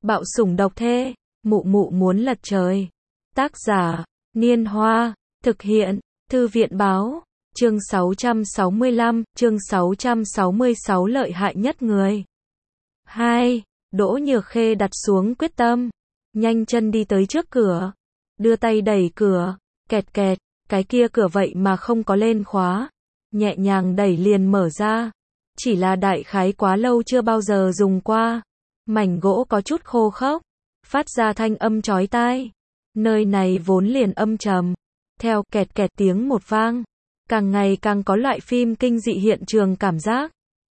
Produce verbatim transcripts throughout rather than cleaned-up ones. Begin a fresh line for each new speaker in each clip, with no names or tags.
Bạo sủng độc thê, mụ mụ muốn lật trời. Tác giả, Niên Hoa, thực hiện, Thư viện báo, chương sáu trăm sáu mươi lăm, chương sáu trăm sáu mươi sáu lợi hại nhất người. hai. Đỗ Nhược Khê đặt xuống quyết tâm, nhanh chân đi tới trước cửa, đưa tay đẩy cửa, kẹt kẹt, cái kia cửa vậy mà không có lên khóa, nhẹ nhàng đẩy liền mở ra, chỉ là đại khái quá lâu chưa bao giờ dùng qua, mảnh gỗ có chút khô khốc, phát ra thanh âm chói tai, nơi này vốn liền âm trầm, theo kẹt kẹt tiếng một vang, càng ngày càng có loại phim kinh dị hiện trường cảm giác.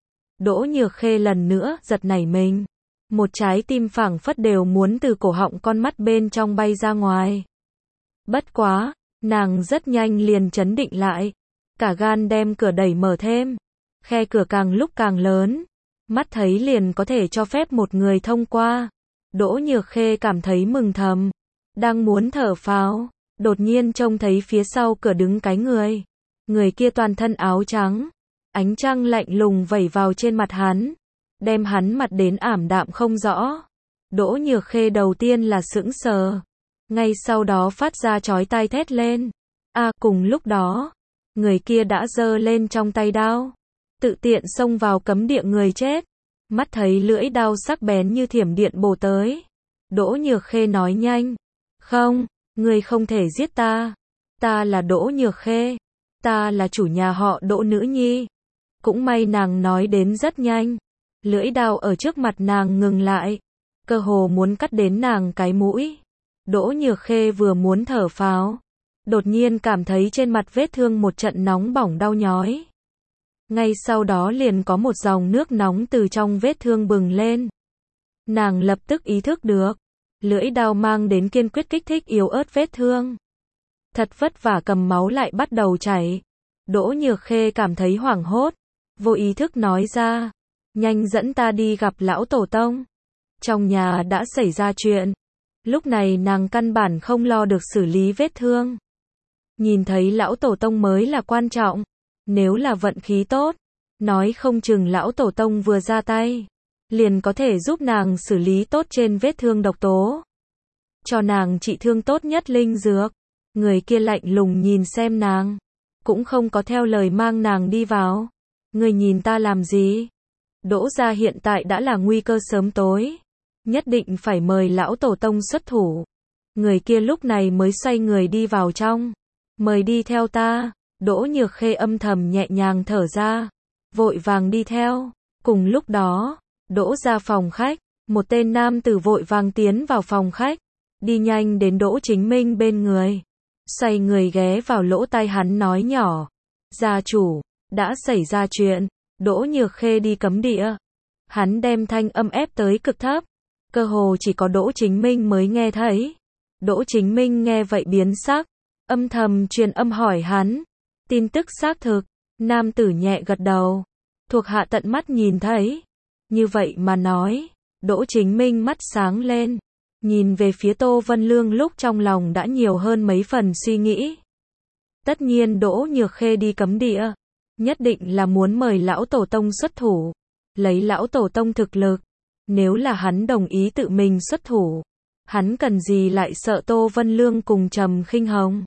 Đỗ Nhược Khê lần nữa giật nảy mình, một trái tim phảng phất đều muốn từ cổ họng con mắt bên trong bay ra ngoài. Bất quá, nàng rất nhanh liền trấn định lại, cả gan đem cửa đẩy mở thêm, khe cửa càng lúc càng lớn, mắt thấy liền có thể cho phép một người thông qua. Đỗ Nhược Khê cảm thấy mừng thầm, đang muốn thở phào, đột nhiên trông thấy phía sau cửa đứng cái người. Người kia toàn thân áo trắng, ánh trăng lạnh lùng vẩy vào trên mặt hắn, đem hắn mặt đến ảm đạm không rõ. Đỗ Nhược Khê đầu tiên là sững sờ, ngay sau đó phát ra chói tai thét lên. A, à, cùng lúc đó, người kia đã giơ lên trong tay đao, tự tiện xông vào cấm địa người chết. Mắt thấy lưỡi đao sắc bén như thiểm điện bổ tới. Đỗ Nhược Khê nói nhanh, "Không, ngươi không thể giết ta. Ta là Đỗ Nhược Khê, ta là chủ nhà họ Đỗ nữ nhi." Cũng may nàng nói đến rất nhanh, lưỡi đao ở trước mặt nàng ngừng lại, cơ hồ muốn cắt đến nàng cái mũi. Đỗ Nhược Khê vừa muốn thở phào, đột nhiên cảm thấy trên mặt vết thương một trận nóng bỏng đau nhói. Ngay sau đó liền có một dòng nước nóng từ trong vết thương bừng lên. Nàng lập tức ý thức được, lưỡi đao mang đến kiên quyết kích thích yếu ớt vết thương. Thật vất vả cầm máu lại bắt đầu chảy. Đỗ Nhược Khê cảm thấy hoảng hốt, vô ý thức nói ra, "Nhanh dẫn ta đi gặp lão tổ tông." Trong nhà đã xảy ra chuyện, lúc này nàng căn bản không lo được xử lý vết thương. Nhìn thấy lão tổ tông mới là quan trọng. Nếu là vận khí tốt, nói không chừng lão tổ tông vừa ra tay, liền có thể giúp nàng xử lý tốt trên vết thương độc tố, cho nàng trị thương tốt nhất linh dược. Người kia lạnh lùng nhìn xem nàng, cũng không có theo lời mang nàng đi vào. "Người nhìn ta làm gì?" Đỗ gia hiện tại đã là nguy cơ sớm tối, nhất định phải mời lão tổ tông xuất thủ. Người kia lúc này mới xoay người đi vào trong, "Mời đi theo ta." Đỗ Nhược Khê âm thầm nhẹ nhàng thở ra, vội vàng đi theo. Cùng lúc đó, Đỗ ra phòng khách, một tên nam tử vội vàng tiến vào phòng khách, đi nhanh đến Đỗ Chính Minh bên người, xoay người ghé vào lỗ tai hắn nói nhỏ, "Gia chủ, đã xảy ra chuyện, Đỗ Nhược Khê đi cấm địa." Hắn đem thanh âm ép tới cực thấp, cơ hồ chỉ có Đỗ Chính Minh mới nghe thấy. Đỗ Chính Minh nghe vậy biến sắc, âm thầm truyền âm hỏi hắn. "Tin tức xác thực." Nam tử nhẹ gật đầu, "Thuộc hạ tận mắt nhìn thấy." Như vậy mà nói, Đỗ Chính Minh mắt sáng lên, nhìn về phía Tô Vân Lương lúc trong lòng đã nhiều hơn mấy phần suy nghĩ. Tất nhiên Đỗ Nhược Khê đi cấm địa, nhất định là muốn mời lão tổ tông xuất thủ, lấy lão tổ tông thực lực, nếu là hắn đồng ý tự mình xuất thủ, hắn cần gì lại sợ Tô Vân Lương cùng Trầm Khinh Hồng.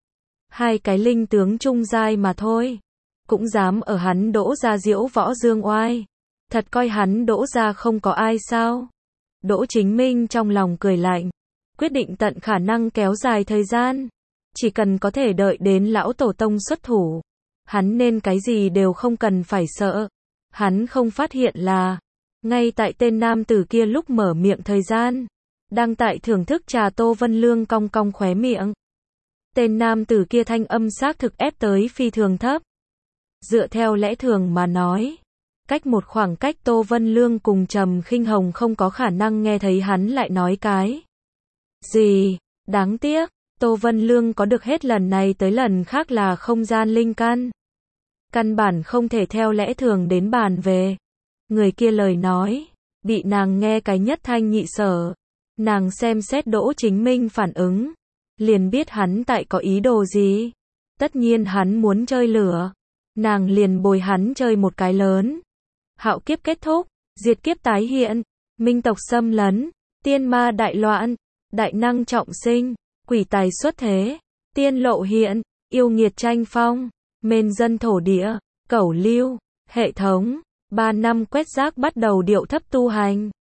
Hai cái linh tướng trung giai mà thôi, cũng dám ở hắn Đỗ gia diễu võ dương oai, thật coi hắn Đỗ gia không có ai sao? Đỗ Chính Minh trong lòng cười lạnh, quyết định tận khả năng kéo dài thời gian, chỉ cần có thể đợi đến lão tổ tông xuất thủ, hắn nên cái gì đều không cần phải sợ. Hắn không phát hiện là, ngay tại tên nam tử kia lúc mở miệng thời gian, đang tại thưởng thức trà Tô Vân Lương cong cong khóe miệng. Tên nam tử kia thanh âm xác thực ép tới phi thường thấp. Dựa theo lẽ thường mà nói, cách một khoảng cách Tô Vân Lương cùng Trầm Khinh Hồng không có khả năng nghe thấy hắn lại nói cái gì. Đáng tiếc, Tô Vân Lương có được hết lần này tới lần khác là không gian linh căn, căn bản không thể theo lẽ thường đến bàn về. Người kia lời nói, bị nàng nghe cái nhất thanh nhị sở. Nàng xem xét Đỗ Chính Minh phản ứng, liền biết hắn tại có ý đồ gì. Tất nhiên hắn muốn chơi lửa, nàng liền bồi hắn chơi một cái lớn. Hạo kiếp kết thúc, diệt kiếp tái hiện, minh tộc xâm lấn, tiên ma đại loạn, đại năng trọng sinh, quỷ tài xuất thế, tiên lộ hiện, yêu nghiệt tranh phong, mên dân thổ địa, cẩu lưu, hệ thống, ba năm quét rác bắt đầu điệu thấp tu hành.